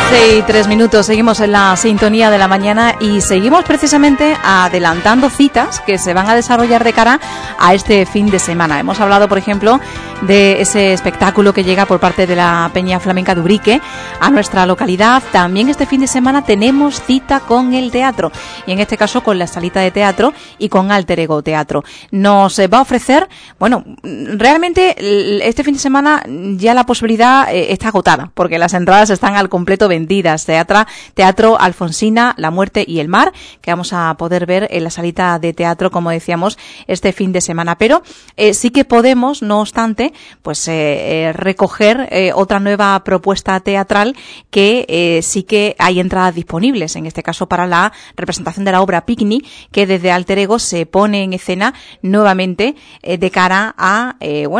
12:03, seguimos en la sintonía de la mañana y seguimos precisamente adelantando citas que se van a desarrollar de cara a este fin de semana. Hemos hablado, por ejemplo, de ese espectáculo que llega por parte de la Peña Flamenca de Ubrique a nuestra localidad. También este fin de semana tenemos cita con el teatro, y en este caso con la Salita de Teatro y con Alter Ego Teatro. Nos va a ofrecer, bueno, realmente este fin de semana ya la posibilidad está agotada, porque las entradas están al completo vendidas. Teatro Alfonsina, La Muerte y el Mar, que vamos a poder ver en la Salita de Teatro, como decíamos, este fin de semana. Pero sí que podemos, no obstante, pues recoger otra nueva propuesta teatral que sí que hay entradas disponibles, en este caso para la representación de la obra Picnic, que desde Alter Ego se pone en escena nuevamente de cara a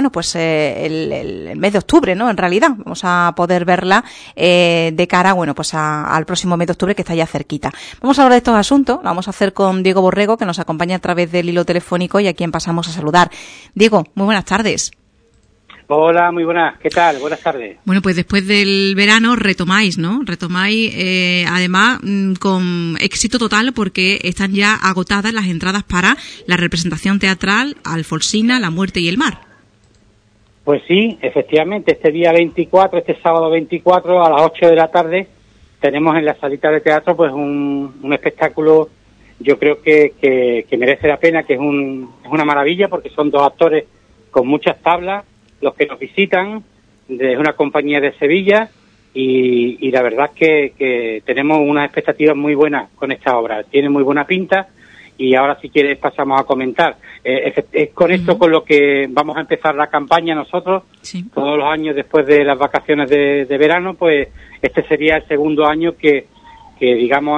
el mes de octubre, ¿no? En realidad vamos a poder verla de cara, bueno, pues al próximo mes de octubre, que está ya cerquita. Vamos a hablar de estos asuntos, lo vamos a hacer con Diego Borrego, que nos acompaña a través del hilo telefónico y a quien pasamos a saludar. Diego, muy buenas tardes. Hola, muy buenas. ¿Qué tal? Buenas tardes. Bueno, pues después del verano retomáis, ¿no? Además, con éxito total, porque están ya agotadas las entradas para la representación teatral Alfonsina, La Muerte y el Mar. Pues sí, efectivamente, este sábado 24 a las 8 de la tarde, tenemos en la Salita de Teatro pues un espectáculo, yo creo que merece la pena, que es una maravilla, porque son dos actores con muchas tablas los que nos visitan, es una compañía de Sevilla, y la verdad es que tenemos unas expectativas muy buenas con esta obra. Tiene muy buena pinta, y ahora, si quieres, pasamos a comentar. Es con esto con lo que vamos a empezar la campaña nosotros. Sí. Todos los años después de las vacaciones de verano, pues este sería el segundo año que digamos,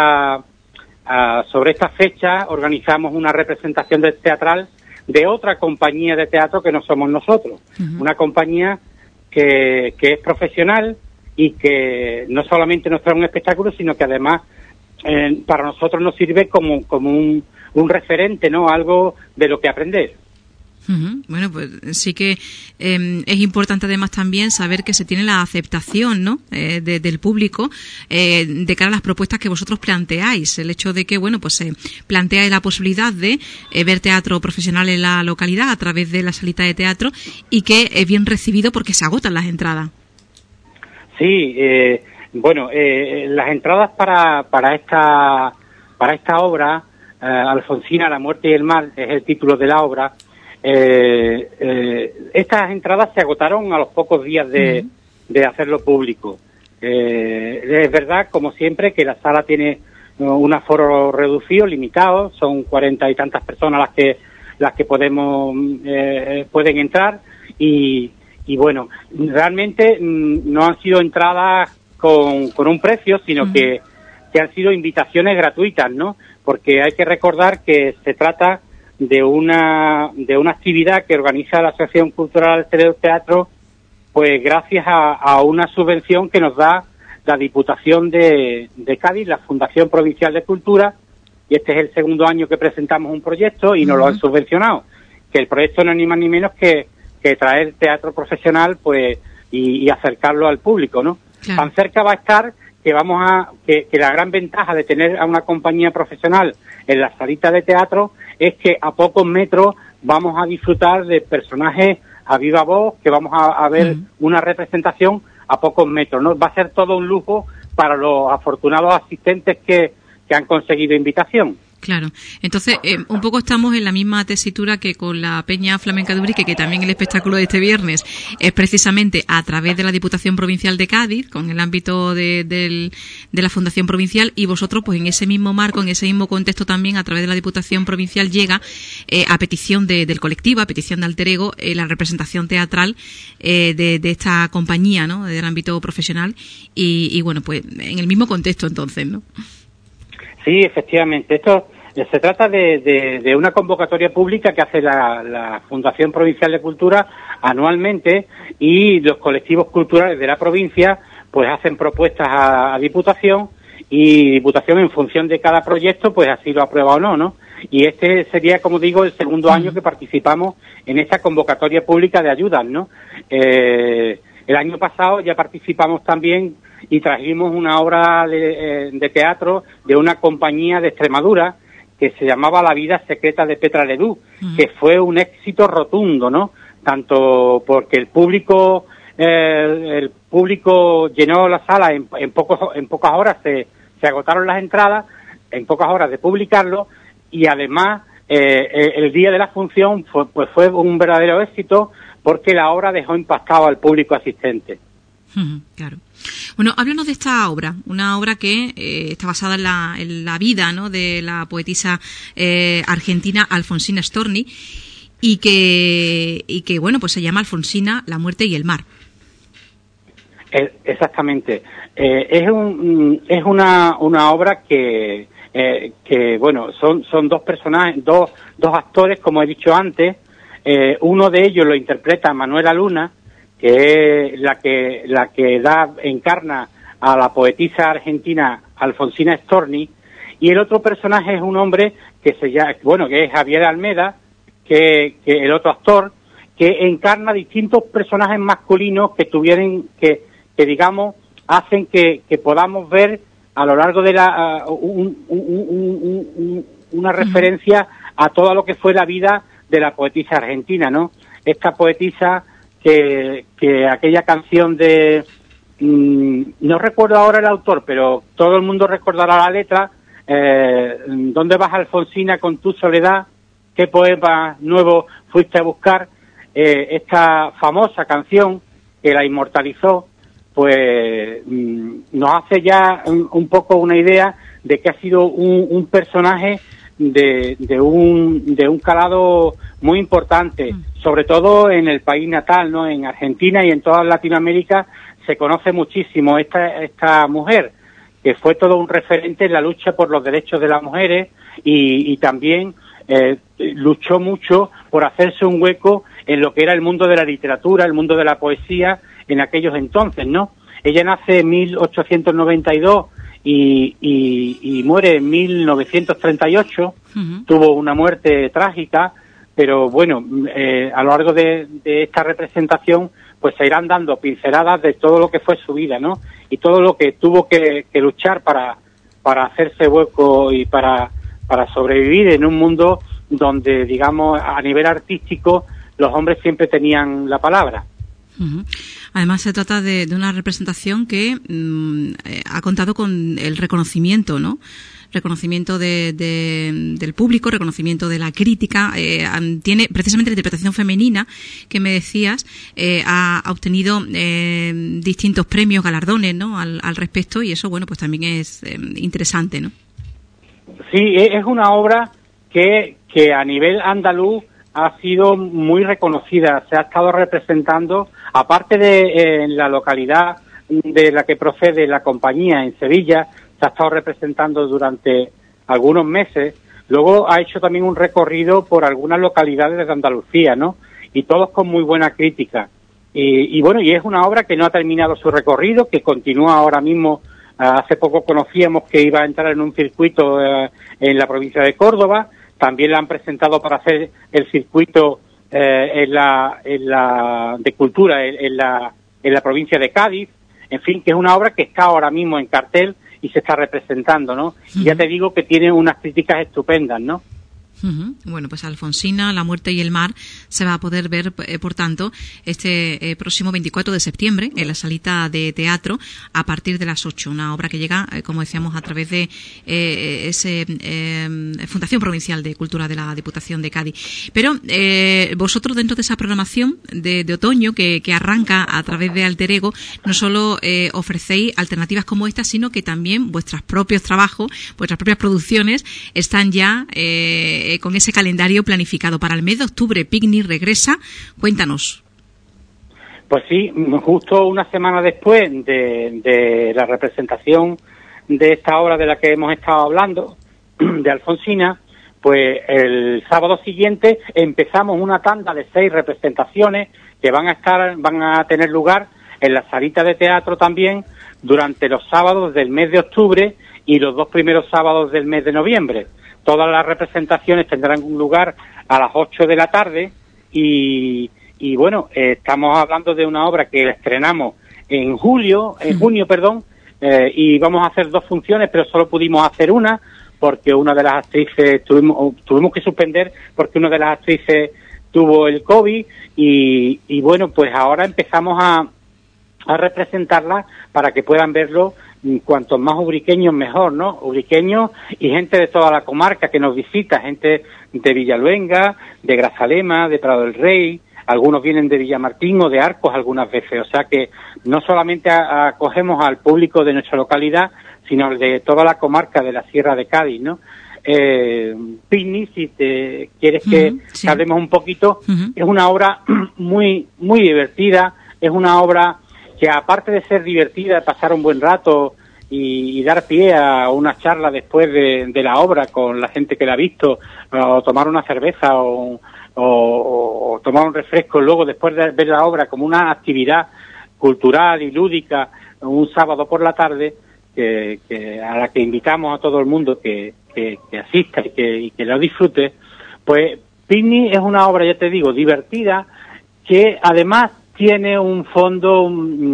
sobre esta fecha organizamos una representación teatral de otra compañía de teatro que no somos nosotros. Uh-huh. Una compañía que es profesional y que no solamente nos trae un espectáculo, sino que además para nosotros nos sirve como un referente, ¿no? Algo de lo que aprender. Uh-huh. Bueno, pues sí que es importante además también saber que se tiene la aceptación, ¿no? Del público de cara a las propuestas que vosotros planteáis. El hecho de que, bueno, pues se plantea la posibilidad de ver teatro profesional en la localidad a través de la Salita de Teatro, y que es bien recibido porque se agotan las entradas. Sí, las entradas para esta obra, Alfonsina, La Muerte y el Mar, es el título de la obra. Estas entradas se agotaron a los pocos días de hacerlo público. Es verdad, como siempre, que la sala tiene un aforo reducido, limitado, son 40 y tantas personas las que pueden entrar, y bueno, realmente no han sido entradas con un precio, sino que han sido invitaciones gratuitas, ¿no? Porque hay que recordar que se trata de una actividad que organiza la Asociación Cultural Alter Ego Teatro, pues gracias a una subvención que nos da la Diputación de Cádiz, la Fundación Provincial de Cultura, y este es el segundo año que presentamos un proyecto y nos lo han subvencionado. Que el proyecto no es ni más ni menos que traer teatro profesional, pues, y acercarlo al público, ¿no? Claro. Tan cerca va a estar que que la gran ventaja de tener a una compañía profesional en la Salita de Teatro es que a pocos metros vamos a disfrutar de personajes a viva voz, que vamos a ver una representación a pocos metros, ¿no? Va a ser todo un lujo para los afortunados asistentes que han conseguido invitación. Claro. Entonces, un poco estamos en la misma tesitura que con la Peña Flamenca de Ubrique, que también el espectáculo de este viernes es precisamente a través de la Diputación Provincial de Cádiz, con el ámbito de la Fundación Provincial, y vosotros, pues en ese mismo marco, en ese mismo contexto también, a través de la Diputación Provincial, llega a petición del colectivo, a petición de Alter Ego, la representación teatral de esta compañía, ¿no? Del ámbito profesional, y bueno, pues en el mismo contexto entonces, ¿no? Sí, efectivamente. Esto se trata de una convocatoria pública que hace la Fundación Provincial de Cultura anualmente, y los colectivos culturales de la provincia pues hacen propuestas a Diputación, y Diputación, en función de cada proyecto, pues así lo aprueba o no. Y este sería, como digo, el segundo año que participamos en esta convocatoria pública de ayudas, ¿no? El año pasado ya participamos también y trajimos una obra de teatro de una compañía de Extremadura que se llamaba La vida secreta de Petra Ledú, que fue un éxito rotundo, ¿no? Tanto porque el público llenó la sala en pocas horas, se agotaron las entradas, en pocas horas de publicarlo, y además el día de la función fue un verdadero éxito porque la obra dejó impactado al público asistente. Claro. Bueno, háblanos de esta obra, una obra que está basada en la vida, ¿no?, de la poetisa argentina Alfonsina Storni y que bueno, pues se llama Alfonsina, la muerte y el mar. Exactamente. Es una obra que bueno, son dos personajes, dos actores, como he dicho antes. Uno de ellos lo interpreta Manuela Luna, que es la que encarna a la poetisa argentina Alfonsina Storni, y el otro personaje es un hombre que es Javier Almeda, que el otro actor, que encarna distintos personajes masculinos que digamos hacen que podamos ver a lo largo de una referencia a todo lo que fue la vida de la poetisa argentina, ¿no? Esta poetisa que aquella canción de no recuerdo ahora el autor, pero todo el mundo recordará la letra, ¿dónde vas, Alfonsina, con tu soledad? ¿Qué poema nuevo fuiste a buscar? Esta famosa canción que la inmortalizó, pues nos hace ya un poco una idea de que ha sido un personaje de un calado muy importante, sobre todo en el país natal, ¿no? En Argentina y en toda Latinoamérica se conoce muchísimo esta mujer, que fue todo un referente en la lucha por los derechos de las mujeres y también luchó mucho por hacerse un hueco en lo que era el mundo de la literatura, el mundo de la poesía en aquellos entonces, ¿no? Ella nace en 1892 y muere en 1938, tuvo una muerte trágica, pero bueno, a lo largo de esta representación pues se irán dando pinceladas de todo lo que fue su vida, ¿no? Y todo lo que tuvo que luchar para hacerse hueco y para sobrevivir en un mundo donde, digamos, a nivel artístico los hombres siempre tenían la palabra. Además se trata de una representación que ha contado con el reconocimiento, ¿no? Reconocimiento del público, reconocimiento de la crítica. Tiene precisamente la interpretación femenina que me decías, ha obtenido distintos premios, galardones, ¿no? al respecto, y eso, bueno, pues también es interesante, ¿no? Sí, es una obra que a nivel andaluz ha sido muy reconocida, se ha estado representando, aparte de en la localidad de la que procede la compañía, en Sevilla, se ha estado representando durante algunos meses. Luego ha hecho también un recorrido por algunas localidades de Andalucía, ¿no? Y todos con muy buena crítica. Y bueno, y es una obra que no ha terminado su recorrido, que continúa ahora mismo. Hace poco conocíamos que iba a entrar en un circuito en la provincia de Córdoba. También la han presentado para hacer el circuito de cultura en la provincia de Cádiz. En fin, que es una obra que está ahora mismo en cartel y se está representando, ¿no? Y ya te digo que tiene unas críticas estupendas, ¿no? Bueno, pues Alfonsina, la muerte y el mar se va a poder ver, por tanto, este próximo 24 de septiembre en la salita de teatro a partir de las 8. Una obra que llega, como decíamos, a través de Fundación Provincial de Cultura de la Diputación de Cádiz. Pero vosotros, dentro de esa programación de otoño que arranca a través de Alter Ego, no solo ofrecéis alternativas como esta, sino que también vuestros propios trabajos, vuestras propias producciones están ya con ese calendario planificado para el mes de octubre. Picnic regresa. Cuéntanos. Pues sí, justo una semana después de la representación de esta obra de la que hemos estado hablando, de Alfonsina, pues el sábado siguiente empezamos una tanda de 6 representaciones que van a tener lugar en la salita de teatro también durante los sábados del mes de octubre y los 2 primeros sábados del mes de noviembre. Todas las representaciones tendrán un lugar a las 8 de la tarde y bueno, estamos hablando de una obra que estrenamos en junio, y vamos a hacer 2 funciones, pero solo pudimos hacer una, porque una de las actrices tuvimos que suspender porque una de las actrices tuvo el COVID y bueno, pues ahora empezamos a representarla para que puedan verlo cuantos más ubriqueños mejor, ¿no? Ubriqueños y gente de toda la comarca que nos visita, gente de Villaluenga, de Grazalema, de Prado del Rey, algunos vienen de Villamartín o de Arcos algunas veces, o sea que no solamente acogemos al público de nuestra localidad, sino de toda la comarca de la Sierra de Cádiz, ¿no? Picnic, si te quieres que hablemos un poquito, es una obra muy divertida, es una obra que aparte de ser divertida, pasar un buen rato y dar pie a una charla después de la obra con la gente que la ha visto, o tomar una cerveza o tomar un refresco luego después de ver la obra como una actividad cultural y lúdica un sábado por la tarde, que a la que invitamos a todo el mundo que asista y que lo disfrute, pues Picnic es una obra, ya te digo, divertida, que además tiene un fondo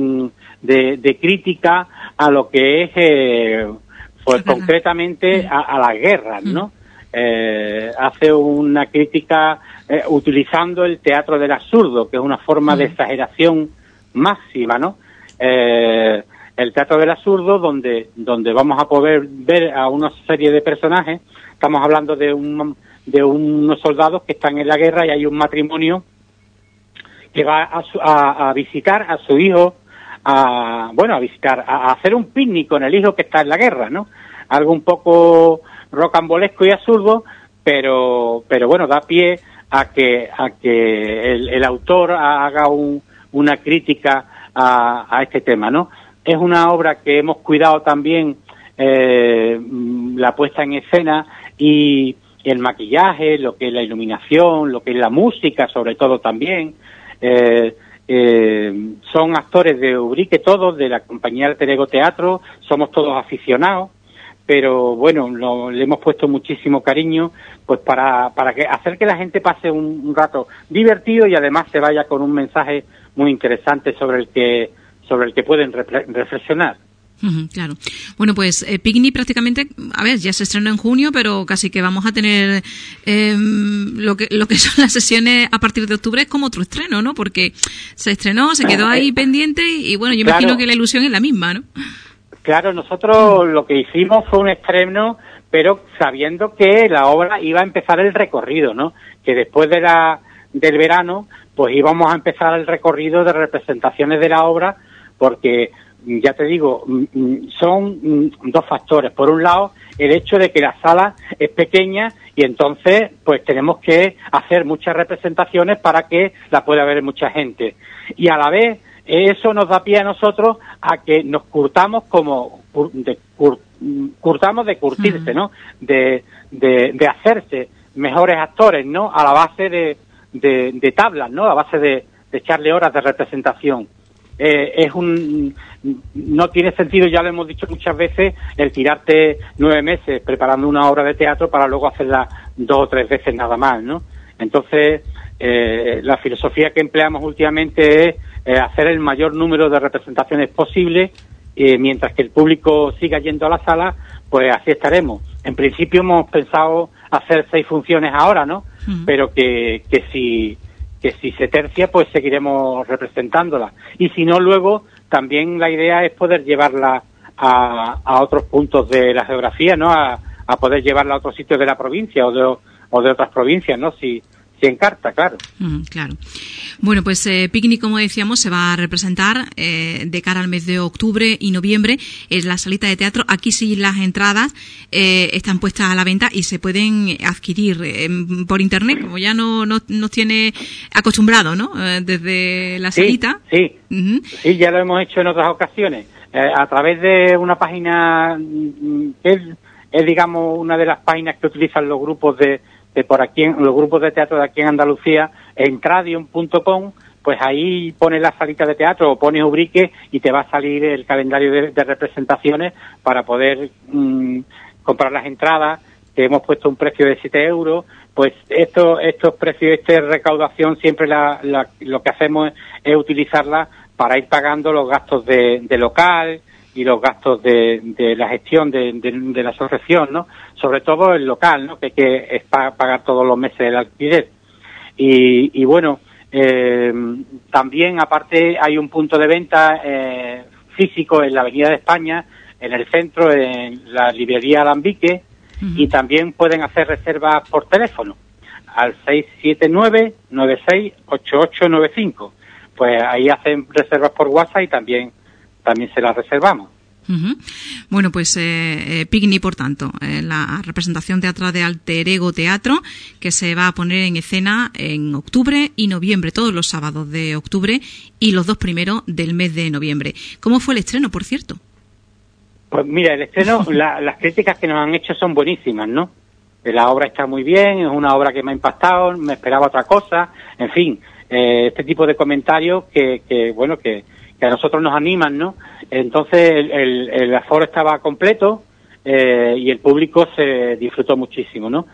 de crítica a lo que es, pues concretamente a las guerras, ¿no? Hace una crítica utilizando el teatro del absurdo, que es una forma de exageración máxima, ¿no? El teatro del absurdo, donde vamos a poder ver a una serie de personajes. Estamos hablando de unos soldados que están en la guerra y hay un matrimonio que va a visitar a su hijo, a hacer un picnic con el hijo que está en la guerra, ¿no? Algo un poco rocambolesco y absurdo, pero bueno, da pie a que el autor haga una crítica a este tema, ¿no? Es una obra que hemos cuidado también la puesta en escena y el maquillaje, lo que es la iluminación, lo que es la música, sobre todo también. Son actores de Ubrique todos, de la compañía Alter Teatro, somos todos aficionados, pero bueno, le hemos puesto muchísimo cariño pues para hacer que la gente pase un rato divertido y además se vaya con un mensaje muy interesante sobre el que pueden reflexionar. Claro. Bueno, pues Picnic prácticamente, a ver, ya se estrenó en junio, pero casi que vamos a tener lo que son las sesiones a partir de octubre es como otro estreno, ¿no? Porque se estrenó, se quedó ahí pendiente y bueno, yo imagino que la ilusión es la misma, ¿no? Claro, nosotros lo que hicimos fue un estreno, pero sabiendo que la obra iba a empezar el recorrido, ¿no? Que después del verano, pues íbamos a empezar el recorrido de representaciones de la obra, porque ya te digo, son 2 factores. Por un lado, el hecho de que la sala es pequeña y entonces pues tenemos que hacer muchas representaciones para que la pueda ver mucha gente. Y a la vez, eso nos da pie a nosotros a que nos curtamos curtamos de curtirse, ¿no? De hacerse mejores actores, ¿no? A la base de tablas, ¿no? A base de echarle horas de representación. No tiene sentido, ya lo hemos dicho muchas veces, el tirarte 9 meses preparando una obra de teatro para luego hacerla 2 o 3 veces nada más, ¿no? Entonces, la filosofía que empleamos últimamente es hacer el mayor número de representaciones posible, mientras que el público siga yendo a la sala, pues así estaremos. En principio hemos pensado hacer 6 funciones ahora, ¿no? Pero que si se tercia, pues seguiremos representándola. Y si no, luego también la idea es poder llevarla a otros puntos de la geografía, ¿no? A poder llevarla a otros sitios de la provincia o de otras provincias, ¿no? Si encarta, claro. Claro. Bueno, pues Picnic, como decíamos, se va a representar de cara al mes de octubre y noviembre en la salita de teatro. Aquí sí las entradas están puestas a la venta y se pueden adquirir por internet, como ya nos tiene acostumbrado, ¿no? Desde la salita. Sí, sí, ya lo hemos hecho en otras ocasiones. A través de una página que es, digamos, una de las páginas que utilizan los grupos de por aquí, los grupos de teatro de aquí en Andalucía, entradium.com, pues ahí pones la salita de teatro o pones Ubrique y te va a salir el calendario de representaciones para poder comprar las entradas, que hemos puesto un precio de 7 euros, pues estos precios, esta recaudación, siempre lo que hacemos es utilizarla para ir pagando los gastos de local los gastos de la gestión de la asociación, ¿no? Sobre todo el local, ¿no? Que es pagar todos los meses el alquiler. Y bueno, también aparte hay un punto de venta físico en la Avenida de España, en el centro, en la librería Alambique, y también pueden hacer reservas por teléfono al 679-968895. Pues ahí hacen reservas por WhatsApp y también se las reservamos. Bueno, pues Picnic, por tanto, la representación teatral de Alter Ego Teatro, que se va a poner en escena en octubre y noviembre, todos los sábados de octubre y los 2 primeros del mes de noviembre. ¿Cómo fue el estreno, por cierto? Pues mira, el estreno, las críticas que nos han hecho son buenísimas, ¿no? La obra está muy bien, es una obra que me ha impactado, me esperaba otra cosa, en fin, este tipo de comentarios que a nosotros nos animan, ¿no? Entonces el aforo estaba completo y el público se disfrutó muchísimo, ¿no?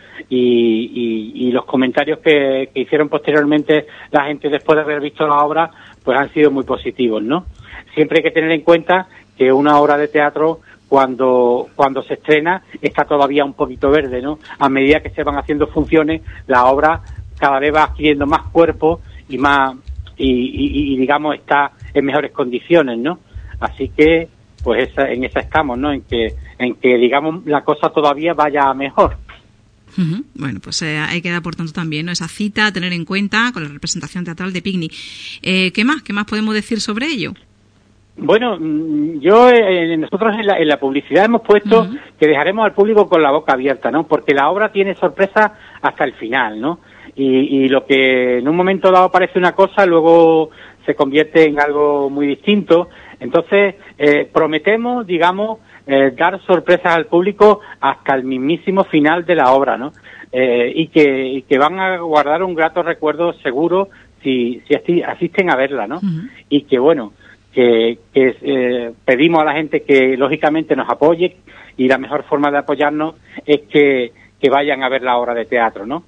Y los comentarios que hicieron posteriormente la gente después de haber visto la obra, pues han sido muy positivos, ¿no? Siempre hay que tener en cuenta que una obra de teatro cuando se estrena está todavía un poquito verde, ¿no? A medida que se van haciendo funciones, la obra cada vez va adquiriendo más cuerpo y más y digamos está en mejores condiciones, ¿no? Así que pues en esa estamos, ¿no? En que digamos la cosa todavía vaya a mejor. Bueno, pues hay que dar por tanto también, ¿no?, esa cita a tener en cuenta con la representación teatral de Picnic. ¿Qué más podemos decir sobre ello? Bueno, nosotros en la publicidad hemos puesto que dejaremos al público con la boca abierta, ¿no? Porque la obra tiene sorpresa hasta el final, ¿no? Y lo que en un momento dado parece una cosa, luego se convierte en algo muy distinto. Entonces, prometemos, digamos, dar sorpresas al público hasta el mismísimo final de la obra, ¿no? Y que van a guardar un grato recuerdo seguro si asisten a verla, ¿no? Y que, bueno, que pedimos a la gente que lógicamente nos apoye, y la mejor forma de apoyarnos es que vayan a ver la obra de teatro, ¿no?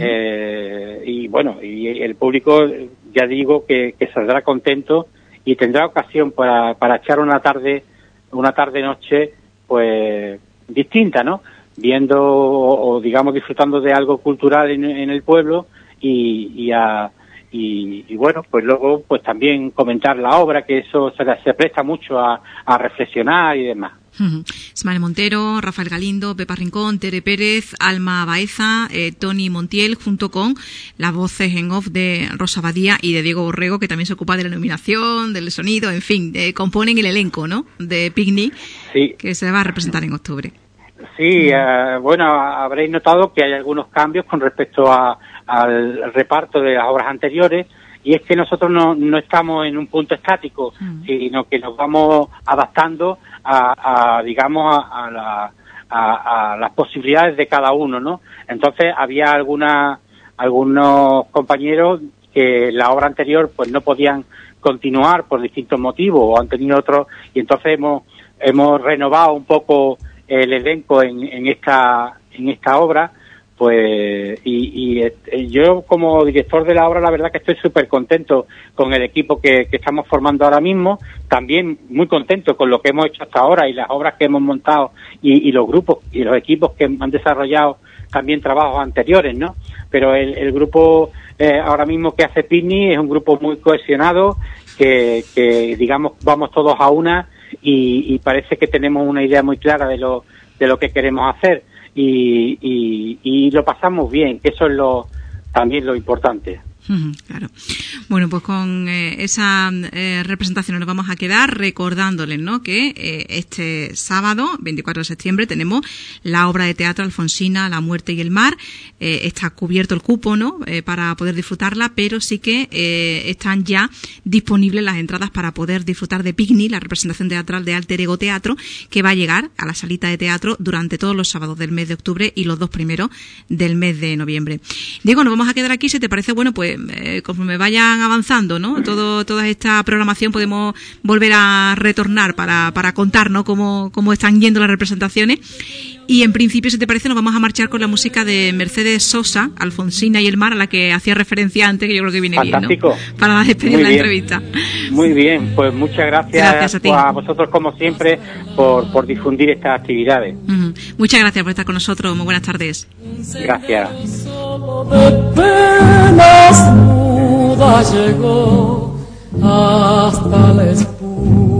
Y bueno, y el público, ya digo, que saldrá contento y tendrá ocasión para echar una tarde noche pues distinta, ¿no? Viendo o digamos disfrutando de algo cultural en el pueblo y bueno, pues luego pues también comentar la obra, que eso se presta mucho a reflexionar y demás. Ismael Montero, Rafael Galindo, Pepa Rincón, Tere Pérez, Alma Baeza, Tony Montiel, junto con las voces en off de Rosa Badía y de Diego Borrego, que también se ocupa de la iluminación, del sonido, en fin, componen el elenco, ¿no?, de Picnic, sí, que se va a representar en octubre. Sí, bueno, habréis notado que hay algunos cambios con respecto al reparto de las obras anteriores, y es que nosotros no estamos en un punto estático, sino que nos vamos adaptando a las posibilidades de cada uno, ¿no? Entonces había algunos compañeros que la obra anterior pues no podían continuar por distintos motivos o han tenido otros, y entonces hemos renovado un poco el elenco en esta obra, pues y yo como director de la obra la verdad que estoy súper contento con el equipo que estamos formando ahora mismo, también muy contento con lo que hemos hecho hasta ahora y las obras que hemos montado y los grupos y los equipos que han desarrollado también trabajos anteriores, ¿no? Pero el grupo ahora mismo que hace Picnic es un grupo muy cohesionado, que digamos vamos todos a una y parece que tenemos una idea muy clara de lo que queremos hacer. Y lo pasamos bien, que eso es también lo importante. Claro. Bueno, pues con esa representación nos vamos a quedar recordándoles, ¿no?, que este sábado, 24 de septiembre, tenemos la obra de teatro Alfonsina, La muerte y el mar. Está cubierto el cupo, ¿no?, para poder disfrutarla, pero sí que están ya disponibles las entradas para poder disfrutar de Picnic, la representación teatral de Alter Ego Teatro, que va a llegar a la salita de teatro durante todos los sábados del mes de octubre y los 2 primeros del mes de noviembre. Diego, nos vamos a quedar aquí, si te parece, bueno, pues conforme vayan avanzando, ¿no? Toda esta programación podemos volver a retornar para contar, ¿no? Cómo están yendo las representaciones. Y en principio, si te parece, nos vamos a marchar con la música de Mercedes Sosa, Alfonsina y el mar, a la que hacía referencia antes, que yo creo que viene fantástico. Bien, ¿no? Para despedir la entrevista. Muy bien, pues muchas gracias a ti. A vosotros, como siempre, por difundir estas actividades. Muchas gracias por estar con nosotros. Muy buenas tardes. Gracias. Llegó hasta la espuma.